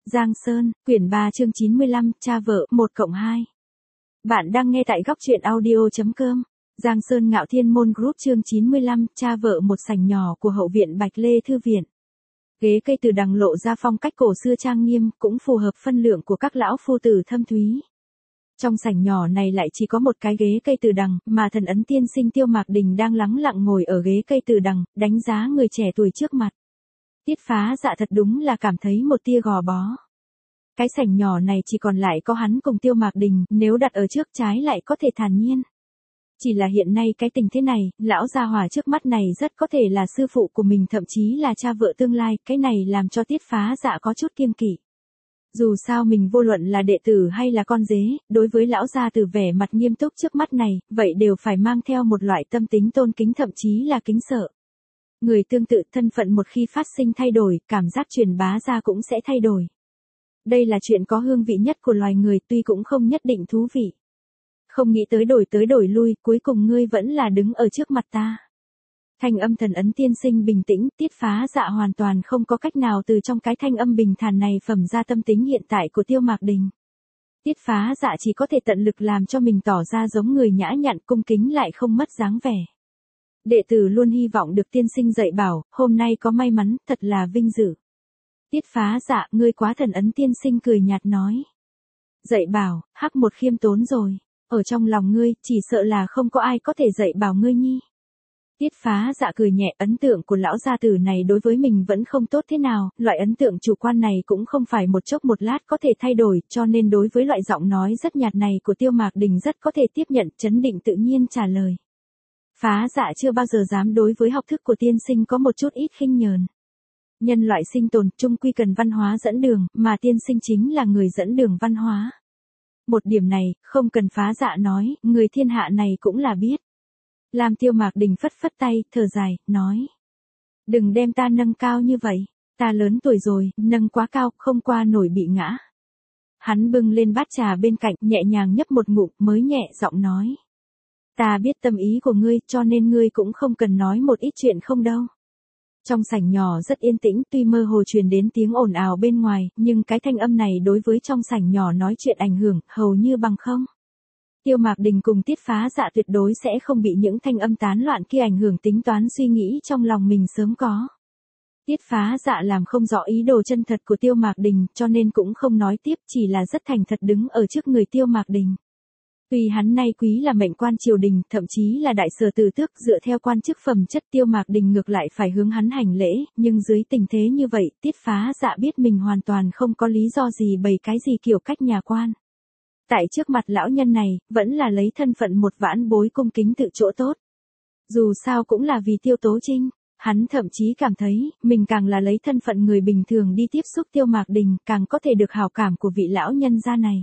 Giang Sơn, quyển 3 chương 95, cha vợ, 1+2. Bạn đang nghe tại góc truyện audio.com. Giang Sơn Ngạo Thiên Môn Group chương 95, cha vợ, một sảnh nhỏ của hậu viện Bạch Lê Thư Viện. Ghế cây từ đằng lộ ra phong cách cổ xưa trang nghiêm, cũng phù hợp phân lượng của các lão phu tử thâm thúy. Trong sảnh nhỏ này lại chỉ có một cái ghế cây từ đằng, mà thần ấn tiên sinh Tiêu Mạc Đình đang lắng lặng ngồi ở ghế cây từ đằng, đánh giá người trẻ tuổi trước mặt. Tiết Phá Dạ thật đúng là cảm thấy một tia gò bó. Cái sảnh nhỏ này chỉ còn lại có hắn cùng Tiêu Mạc Đình, nếu đặt ở trước trái lại có thể thản nhiên. Chỉ là hiện nay cái tình thế này, lão gia hỏa trước mắt này rất có thể là sư phụ của mình, thậm chí là cha vợ tương lai, cái này làm cho Tiết Phá Dạ có chút kiêng kỵ. Dù sao mình vô luận là đệ tử hay là con dế, đối với lão gia từ vẻ mặt nghiêm túc trước mắt này, vậy đều phải mang theo một loại tâm tính tôn kính, thậm chí là kính sợ. Người tương tự, thân phận một khi phát sinh thay đổi, cảm giác truyền bá ra cũng sẽ thay đổi. Đây là chuyện có hương vị nhất của loài người, tuy cũng không nhất định thú vị. Không nghĩ tới đổi lui, cuối cùng ngươi vẫn là đứng ở trước mặt ta. Thanh âm thần ấn tiên sinh bình tĩnh, Tiết Phá Dạ hoàn toàn không có cách nào từ trong cái thanh âm bình thản này phẩm ra tâm tính hiện tại của Tiêu Mạc Đình. Tiết Phá Dạ chỉ có thể tận lực làm cho mình tỏ ra giống người nhã nhặn, cung kính lại không mất dáng vẻ. Đệ tử luôn hy vọng được tiên sinh dạy bảo, hôm nay có may mắn, thật là vinh dự. Tiết Phá Dạ, ngươi quá, thần ấn tiên sinh cười nhạt nói. Dạy bảo, hắc một khiêm tốn rồi, ở trong lòng ngươi, chỉ sợ là không có ai có thể dạy bảo ngươi nhi. Tiết Phá Dạ cười nhẹ, ấn tượng của lão gia tử này đối với mình vẫn không tốt thế nào, loại ấn tượng chủ quan này cũng không phải một chốc một lát có thể thay đổi, cho nên đối với loại giọng nói rất nhạt này của Tiêu Mạc Đình rất có thể tiếp nhận, trấn định tự nhiên trả lời. Phá Dạ chưa bao giờ dám đối với học thức của tiên sinh có một chút ít khinh nhờn. Nhân loại sinh tồn chung quy cần văn hóa dẫn đường, mà tiên sinh chính là người dẫn đường văn hóa. Một điểm này, không cần Phá Dạ nói, người thiên hạ này cũng là biết. Làm Tiêu Mạc Đình phất phất tay, thở dài, nói. Đừng đem ta nâng cao như vậy, ta lớn tuổi rồi, nâng quá cao, không qua nổi bị ngã. Hắn bưng lên bát trà bên cạnh, nhẹ nhàng nhấp một ngụm, mới nhẹ giọng nói. Ta biết tâm ý của ngươi, cho nên ngươi cũng không cần nói một ít chuyện không đâu. Trong sảnh nhỏ rất yên tĩnh, tuy mơ hồ truyền đến tiếng ồn ào bên ngoài, nhưng cái thanh âm này đối với trong sảnh nhỏ nói chuyện ảnh hưởng, hầu như bằng không. Tiêu Mạc Đình cùng Tiết Phá Dạ tuyệt đối sẽ không bị những thanh âm tán loạn kia ảnh hưởng tính toán suy nghĩ trong lòng mình sớm có. Tiết Phá Dạ làm không rõ ý đồ chân thật của Tiêu Mạc Đình, cho nên cũng không nói tiếp, chỉ là rất thành thật đứng ở trước người Tiêu Mạc Đình. Tuy hắn nay quý là mệnh quan triều đình, thậm chí là đại sở tử tước, dựa theo quan chức phẩm chất Tiêu Mạc Đình ngược lại phải hướng hắn hành lễ, nhưng dưới tình thế như vậy, Tiết Phá Dạ biết mình hoàn toàn không có lý do gì bày cái gì kiểu cách nhà quan. Tại trước mặt lão nhân này, vẫn là lấy thân phận một vãn bối cung kính tự chỗ tốt. Dù sao cũng là vì Tiêu Tố Trinh, hắn thậm chí cảm thấy, mình càng là lấy thân phận người bình thường đi tiếp xúc Tiêu Mạc Đình, càng có thể được hảo cảm của vị lão nhân gia này.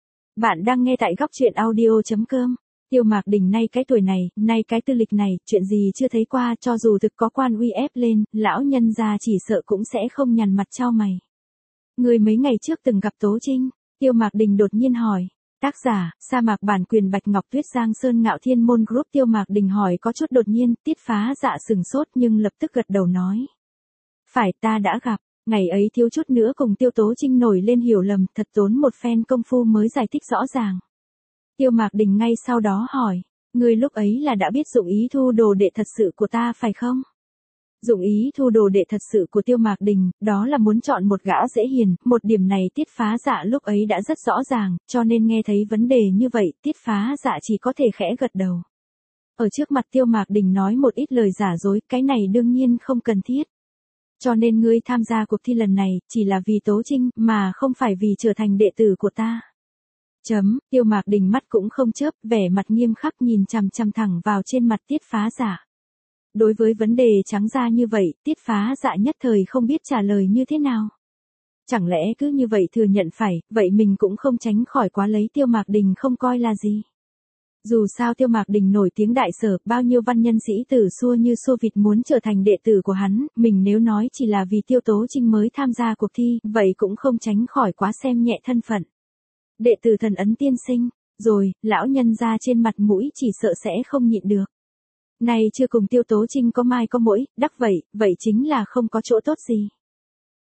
Bạn đang nghe tại góc truyện audio.com. Tiêu Mạc Đình nay cái tuổi này, nay cái tư lịch này, chuyện gì chưa thấy qua, cho dù thực có quan uy ép lên, lão nhân gia chỉ sợ cũng sẽ không nhằn mặt chau mày. Người mấy ngày trước từng gặp Tố Trinh, Tiêu Mạc Đình đột nhiên hỏi. Tác giả, sa mạc bản quyền Bạch Ngọc Tuyết, Giang Sơn Ngạo Thiên Môn Group. Tiêu Mạc Đình hỏi có chút đột nhiên, Tiết Phá Dạ sừng sốt nhưng lập tức gật đầu nói. Phải, ta đã gặp. Ngày ấy thiếu chút nữa cùng Tiêu Tố Trinh nổi lên hiểu lầm, thật tốn một phen công phu mới giải thích rõ ràng. Tiêu Mạc Đình ngay sau đó hỏi, ngươi lúc ấy là đã biết dụng ý thu đồ đệ thật sự của ta phải không? Dụng ý thu đồ đệ thật sự của Tiêu Mạc Đình, đó là muốn chọn một gã dễ hiền, một điểm này Tiết Phá Dạ lúc ấy đã rất rõ ràng, cho nên nghe thấy vấn đề như vậy, Tiết Phá Dạ chỉ có thể khẽ gật đầu. Ở trước mặt Tiêu Mạc Đình nói một ít lời giả dối, cái này đương nhiên không cần thiết. Cho nên ngươi tham gia cuộc thi lần này, chỉ là vì Tố Trinh, mà không phải vì trở thành đệ tử của ta. Tiêu Mạc Đình mắt cũng không chớp, vẻ mặt nghiêm khắc nhìn chằm chằm thẳng vào trên mặt Tiết Phá Dạ. Đối với vấn đề trắng ra như vậy, Tiết Phá Dạ nhất thời không biết trả lời như thế nào. Chẳng lẽ cứ như vậy thừa nhận phải, vậy mình cũng không tránh khỏi quá lấy Tiêu Mạc Đình không coi là gì. Dù sao Tiêu Mạc Đình nổi tiếng đại sở, bao nhiêu văn nhân sĩ tử xua như xua vịt muốn trở thành đệ tử của hắn, mình nếu nói chỉ là vì Tiêu Tố Trinh mới tham gia cuộc thi, vậy cũng không tránh khỏi quá xem nhẹ thân phận. Đệ tử thần ấn tiên sinh, rồi, lão nhân ra trên mặt mũi chỉ sợ sẽ không nhịn được. Này chưa cùng Tiêu Tố Trinh có mai có mỗi, đắc vậy chính là không có chỗ tốt gì.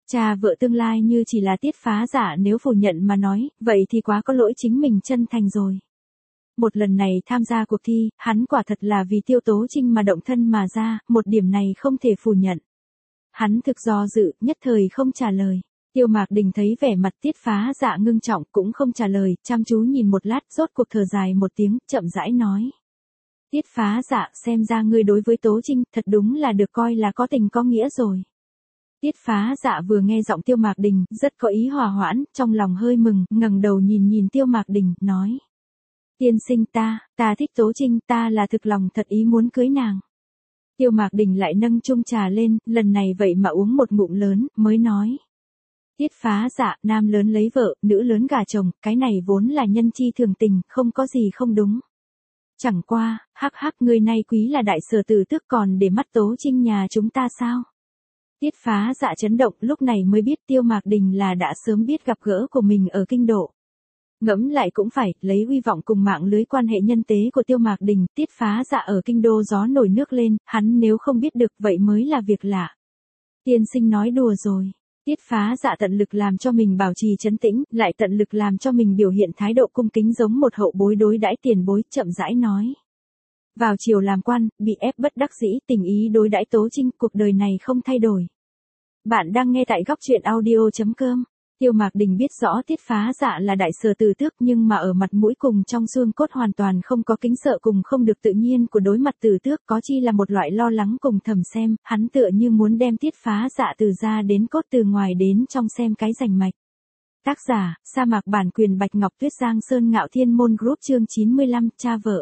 Cha vợ tương lai như chỉ là Tiết Phá Dạ, nếu phủ nhận mà nói, vậy thì quá có lỗi chính mình chân thành rồi. Một lần này tham gia cuộc thi, hắn quả thật là vì Tiêu Tố Trinh mà động thân mà ra, một điểm này không thể phủ nhận. Hắn thực do dự, nhất thời không trả lời. Tiêu Mạc Đình thấy vẻ mặt Tiết Phá Dạ ngưng trọng cũng không trả lời, chăm chú nhìn một lát, rốt cuộc thở dài một tiếng, chậm rãi nói. Tiết Phá Dạ, xem ra ngươi đối với Tố Trinh, thật đúng là được coi là có tình có nghĩa rồi. Tiết Phá Dạ vừa nghe giọng Tiêu Mạc Đình, rất có ý hòa hoãn, trong lòng hơi mừng, ngẩng đầu nhìn Tiêu Mạc Đình, nói. Tiên sinh ta thích Tố Trinh, ta là thực lòng thật ý muốn cưới nàng. Tiêu Mạc Đình lại nâng chung trà lên, lần này vậy mà uống một ngụm lớn, mới nói. Tiết Phá Dạ, nam lớn lấy vợ, nữ lớn gả chồng, cái này vốn là nhân chi thường tình, không có gì không đúng. Chẳng qua, người này quý là đại sở tử tước còn để mắt Tố Trinh nhà chúng ta sao? Tiết Phá Dạ chấn động, lúc này mới biết Tiêu Mạc Đình là đã sớm biết gặp gỡ của mình ở kinh độ. Ngẫm lại cũng phải, lấy uy vọng cùng mạng lưới quan hệ nhân tế của Tiêu Mạc Đình, Tiết Phá Dạ ở kinh đô gió nổi nước lên, hắn nếu không biết được vậy mới là việc lạ. Tiên sinh nói đùa rồi. Tiết Phá Dạ tận lực làm cho mình bảo trì trấn tĩnh, lại tận lực làm cho mình biểu hiện thái độ cung kính giống một hậu bối đối đãi tiền bối, chậm rãi nói. Vào triều làm quan, bị ép bất đắc dĩ, tình ý đối đãi Tố Trinh, cuộc đời này không thay đổi. Bạn đang nghe tại góc truyện audio.com. Tiêu Mạc Đình biết rõ Tiết Phá Dạ là đại sở tử tước nhưng mà ở mặt mũi cùng trong xương cốt hoàn toàn không có kính sợ cùng không được tự nhiên của đối mặt tử tước, có chi là một loại lo lắng cùng thầm xem, hắn tựa như muốn đem Tiết Phá Dạ từ ra đến cốt từ ngoài đến trong xem cái rành mạch. Tác giả, sa mạc bản quyền Bạch Ngọc Tuyết, Giang Sơn Ngạo Thiên Môn Group, chương 95, cha vợ.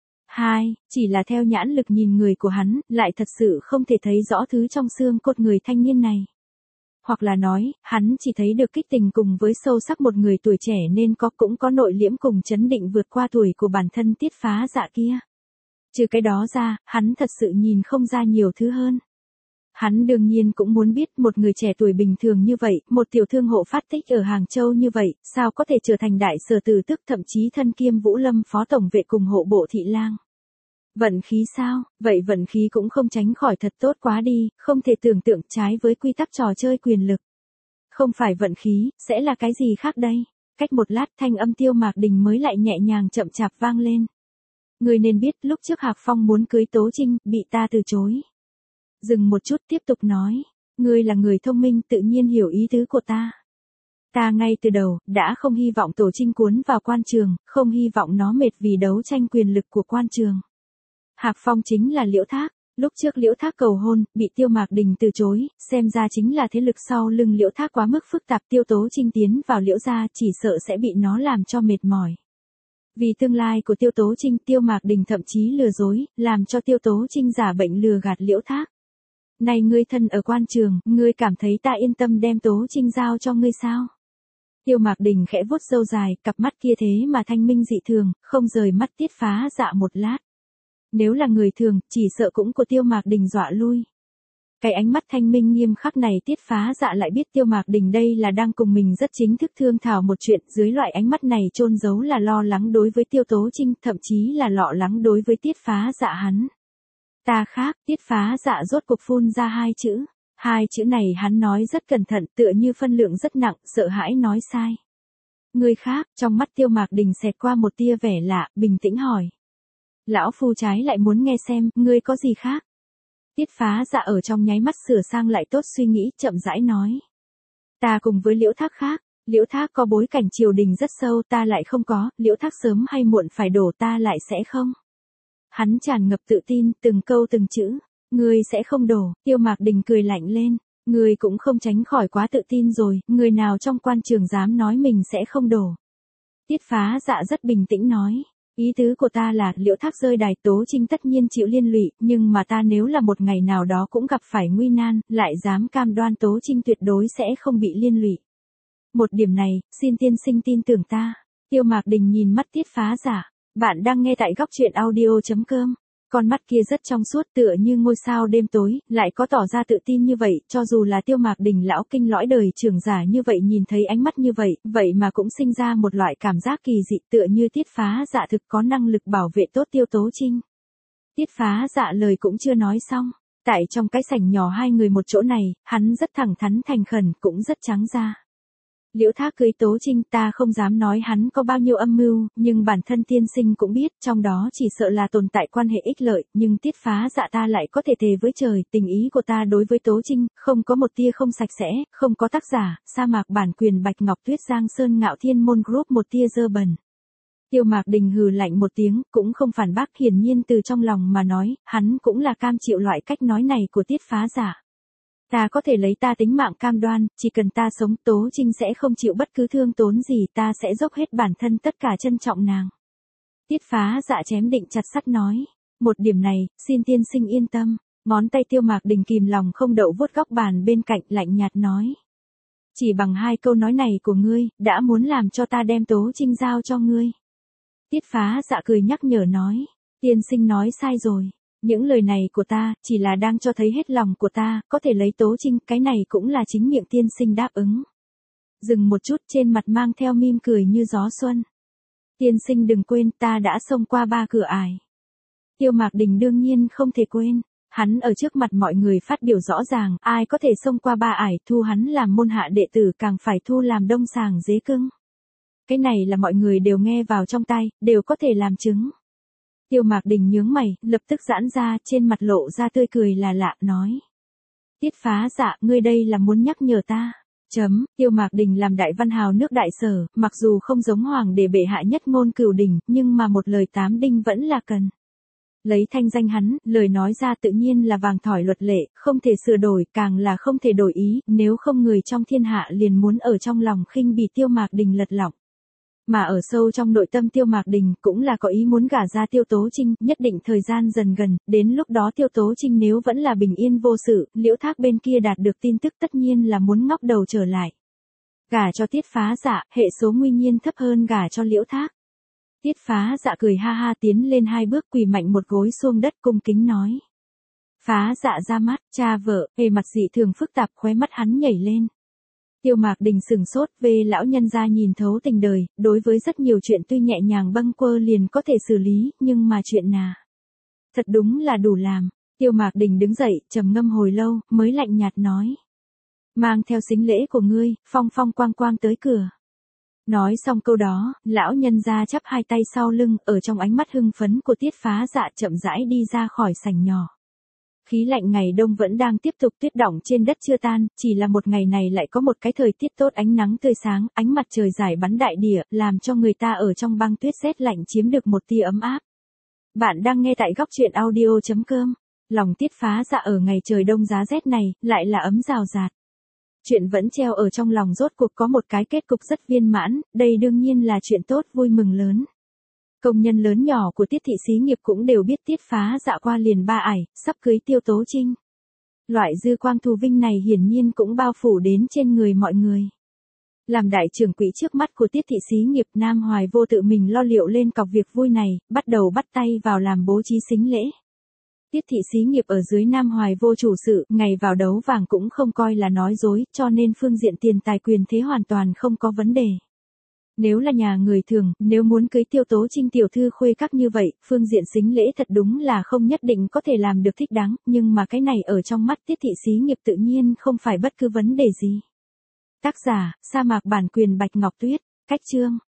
2, chỉ là theo nhãn lực nhìn người của hắn, lại thật sự không thể thấy rõ thứ trong xương cốt người thanh niên này. Hoặc là nói, hắn chỉ thấy được kích tình cùng với sâu sắc một người tuổi trẻ nên cũng có nội liễm cùng chấn định vượt qua tuổi của bản thân Tiết Phá Dạ kia. Trừ cái đó ra, hắn thật sự nhìn không ra nhiều thứ hơn. Hắn đương nhiên cũng muốn biết một người trẻ tuổi bình thường như vậy, một tiểu thương hộ phát tích ở Hàng Châu như vậy, sao có thể trở thành đại sở tử tước, thậm chí thân kiêm Vũ Lâm phó tổng vệ cùng hộ bộ thị lang. Vận khí sao? Vậy vận khí cũng không tránh khỏi thật tốt quá đi, không thể tưởng tượng, trái với quy tắc trò chơi quyền lực. Không phải vận khí, sẽ là cái gì khác đây? Cách một lát thanh âm Tiêu Mạc Đình mới lại nhẹ nhàng chậm chạp vang lên. Người nên biết lúc trước Hạc Phong muốn cưới Tố Trinh, bị ta từ chối. Dừng một chút tiếp tục nói. Ngươi là người thông minh tự nhiên hiểu ý tứ của ta. Ta ngay từ đầu, đã không hy vọng Tổ Trinh cuốn vào quan trường, không hy vọng nó mệt vì đấu tranh quyền lực của quan trường. Hạc Phong chính là Liễu Thác, lúc trước Liễu Thác cầu hôn, bị Tiêu Mạc Đình từ chối, xem ra chính là thế lực sau lưng Liễu Thác quá mức phức tạp, Tiêu Tố Trinh tiến vào Liễu gia chỉ sợ sẽ bị nó làm cho mệt mỏi. Vì tương lai của Tiêu Tố Trinh, Tiêu Mạc Đình thậm chí lừa dối, làm cho Tiêu Tố Trinh giả bệnh lừa gạt Liễu Thác. Này ngươi thân ở quan trường, ngươi cảm thấy ta yên tâm đem Tố Trinh giao cho ngươi sao? Tiêu Mạc Đình khẽ vuốt râu dài, cặp mắt kia thế mà thanh minh dị thường, không rời mắt Tiết Phá Dạ một lát. Nếu là người thường, chỉ sợ cũng của Tiêu Mạc Đình dọa lui. Cái ánh mắt thanh minh nghiêm khắc này Tiết Phá Dạ lại biết Tiêu Mạc Đình đây là đang cùng mình rất chính thức thương thảo một chuyện, dưới loại ánh mắt này chôn giấu là lo lắng đối với Tiêu Tố Trinh, thậm chí là lo lắng đối với Tiết Phá Dạ hắn. Ta khác, Tiết Phá Dạ rốt cuộc phun ra hai chữ. Hai chữ này hắn nói rất cẩn thận, tựa như phân lượng rất nặng, sợ hãi nói sai. Người khác, trong mắt Tiêu Mạc Đình xẹt qua một tia vẻ lạ, bình tĩnh hỏi. Lão phu trái lại muốn nghe xem, ngươi có gì khác? Tiết Phá Dạ ở trong nháy mắt sửa sang lại tốt suy nghĩ, chậm rãi nói. Ta cùng với Liễu Thác khác, Liễu Thác có bối cảnh triều đình rất sâu, ta lại không có, Liễu Thác sớm hay muộn phải đổ, ta lại sẽ không. Hắn tràn ngập tự tin, từng câu từng chữ. Ngươi sẽ không đổ, Tiêu Mạc Đình cười lạnh lên. Ngươi cũng không tránh khỏi quá tự tin rồi, người nào trong quan trường dám nói mình sẽ không đổ. Tiết Phá Dạ rất bình tĩnh nói. Ý tứ của ta là, Liễu Thác rơi đài, Tố Trinh tất nhiên chịu liên lụy, nhưng mà ta nếu là một ngày nào đó cũng gặp phải nguy nan, lại dám cam đoan Tố Trinh tuyệt đối sẽ không bị liên lụy. Một điểm này, xin tiên sinh tin tưởng ta. Tiêu Mạc Đình nhìn mắt Tiết Phá Dạ. Bạn đang nghe tại góc truyện audio.com. Con mắt kia rất trong suốt tựa như ngôi sao đêm tối, lại có tỏ ra tự tin như vậy, cho dù là Tiêu Mạc Đình lão kinh lõi đời trưởng giả như vậy nhìn thấy ánh mắt như vậy, vậy mà cũng sinh ra một loại cảm giác kỳ dị tựa như Tiết Phá Dạ thực có năng lực bảo vệ tốt Tiêu Tố Trinh. Tiết Phá Dạ lời cũng chưa nói xong, Tại trong cái sảnh nhỏ hai người một chỗ này, hắn rất thẳng thắn thành khẩn, cũng rất trắng ra. Liễu Thác cưới Tố Trinh, ta không dám nói hắn có bao nhiêu âm mưu, nhưng bản thân tiên sinh cũng biết, trong đó chỉ sợ là tồn tại quan hệ ích lợi, nhưng Tiết Phá Dạ ta lại có thể thề với trời, tình ý của ta đối với Tố Trinh, không có một tia không sạch sẽ, không có tác giả, sa mạc bản quyền Bạch Ngọc Tuyết Giang Sơn Ngạo Thiên Môn Group một tia dơ bẩn. Tiêu Mạc Đình hừ lạnh một tiếng, cũng không phản bác, hiển nhiên từ trong lòng mà nói, hắn cũng là cam chịu loại cách nói này của Tiết Phá Dạ. Ta có thể lấy ta tính mạng cam đoan, chỉ cần ta sống Tố Trinh sẽ không chịu bất cứ thương tốn gì, ta sẽ dốc hết bản thân tất cả trân trọng nàng. Tiết Phá Dạ chém định chặt sắt nói. Một điểm này, xin tiên sinh yên tâm. Ngón tay Tiêu Mạc Đình kìm lòng không đậu vuốt góc bàn bên cạnh lạnh nhạt nói. Chỉ bằng hai câu nói này của ngươi, đã muốn làm cho ta đem Tố Trinh giao cho ngươi. Tiết Phá Dạ cười nhắc nhở nói. Tiên sinh nói sai rồi. Những lời này của ta, chỉ là đang cho thấy hết lòng của ta, có thể lấy Tố Trinh, cái này cũng là chính miệng tiên sinh đáp ứng. Dừng một chút, trên mặt mang theo mỉm cười như gió xuân. Tiên sinh đừng quên, ta đã xông qua 3 cửa ải. Tiêu Mạc Đình đương nhiên không thể quên. Hắn ở trước mặt mọi người phát biểu rõ ràng, ai có thể xông qua 3 ải, thu hắn làm môn hạ đệ tử, càng phải thu làm đông sàng dế cưng. Cái này là mọi người đều nghe vào trong tai, đều có thể làm chứng. Tiêu Mạc Đình nhướng mày, lập tức giãn ra, trên mặt lộ ra tươi cười là lạ, nói. Tiết Phá Dạ, ngươi đây là muốn nhắc nhở ta. Tiêu Mạc Đình làm đại văn hào nước Đại Sở, mặc dù không giống hoàng đế bệ hạ nhất ngôn cửu đỉnh, nhưng mà một lời 8 đinh vẫn là cần. Lấy thanh danh hắn, lời nói ra tự nhiên là vàng thỏi luật lệ, không thể sửa đổi, càng là không thể đổi ý, nếu không người trong thiên hạ liền muốn ở trong lòng khinh bỉ Tiêu Mạc Đình lật lọng. Mà ở sâu trong nội tâm Tiêu Mạc Đình cũng là có ý muốn gả ra Tiêu Tố Trinh, nhất định thời gian dần gần, đến lúc đó Tiêu Tố Trinh nếu vẫn là bình yên vô sự, Liễu Thác bên kia đạt được tin tức tất nhiên là muốn ngóc đầu trở lại. Gả cho Tiết Phá Dạ, hệ số nguyên nhiên thấp hơn gả cho Liễu Thác. Tiết Phá Dạ cười ha ha tiến lên 2 bước, quỳ mạnh một gối xuống đất cung kính nói. Phá Dạ ra mắt, cha vợ, về mặt dị thường phức tạp, khóe mắt hắn nhảy lên. Tiêu Mạc Đình sừng sốt, về lão nhân gia nhìn thấu tình đời, đối với rất nhiều chuyện tuy nhẹ nhàng bâng quơ liền có thể xử lý, nhưng mà chuyện nào thật đúng là đủ làm. Tiêu Mạc Đình đứng dậy, trầm ngâm hồi lâu, mới lạnh nhạt nói. Mang theo sính lễ của ngươi, phong phong quang quang tới cửa. Nói xong câu đó, lão nhân gia chắp hai tay sau lưng, ở trong ánh mắt hưng phấn của Tiết Phá Dạ chậm rãi đi ra khỏi sảnh nhỏ. Khí lạnh ngày đông vẫn đang tiếp tục, tuyết đọng trên đất chưa tan, chỉ là một ngày này lại có một cái thời tiết tốt, ánh nắng tươi sáng, ánh mặt trời rải bắn đại địa, làm cho người ta ở trong băng tuyết rét lạnh chiếm được một tia ấm áp. Bạn đang nghe tại goctruyện.audio.com. Lòng Tiết Phá Dạ ở ngày trời đông giá rét này, lại là ấm rào rạt. Chuyện vẫn treo ở trong lòng, rốt cuộc có một cái kết cục rất viên mãn, đây đương nhiên là chuyện tốt, vui mừng lớn. Công nhân lớn nhỏ của Tiết thị xí nghiệp cũng đều biết Tiết Phá Dạ qua liền 3 ải, sắp cưới Tiêu Tố Trinh. Loại dư quang thù vinh này hiển nhiên cũng bao phủ đến trên người mọi người. Làm đại trưởng quỹ trước mắt của Tiết thị xí nghiệp, Nam Hoài Vô tự mình lo liệu lên cọc việc vui này, bắt đầu bắt tay vào làm bố trí sính lễ. Tiết thị xí nghiệp ở dưới Nam Hoài Vô chủ sự, ngày vào đấu vàng cũng không coi là nói dối, cho nên phương diện tiền tài quyền thế hoàn toàn không có vấn đề. Nếu là nhà người thường, nếu muốn cưới Tiêu Tố Trinh tiểu thư khuê các như vậy, phương diện sính lễ thật đúng là không nhất định có thể làm được thích đáng, nhưng mà cái này ở trong mắt Tiết thị xí nghiệp tự nhiên không phải bất cứ vấn đề gì. Tác giả, sa mạc bản quyền Bạch Ngọc Tuyết, cách chương.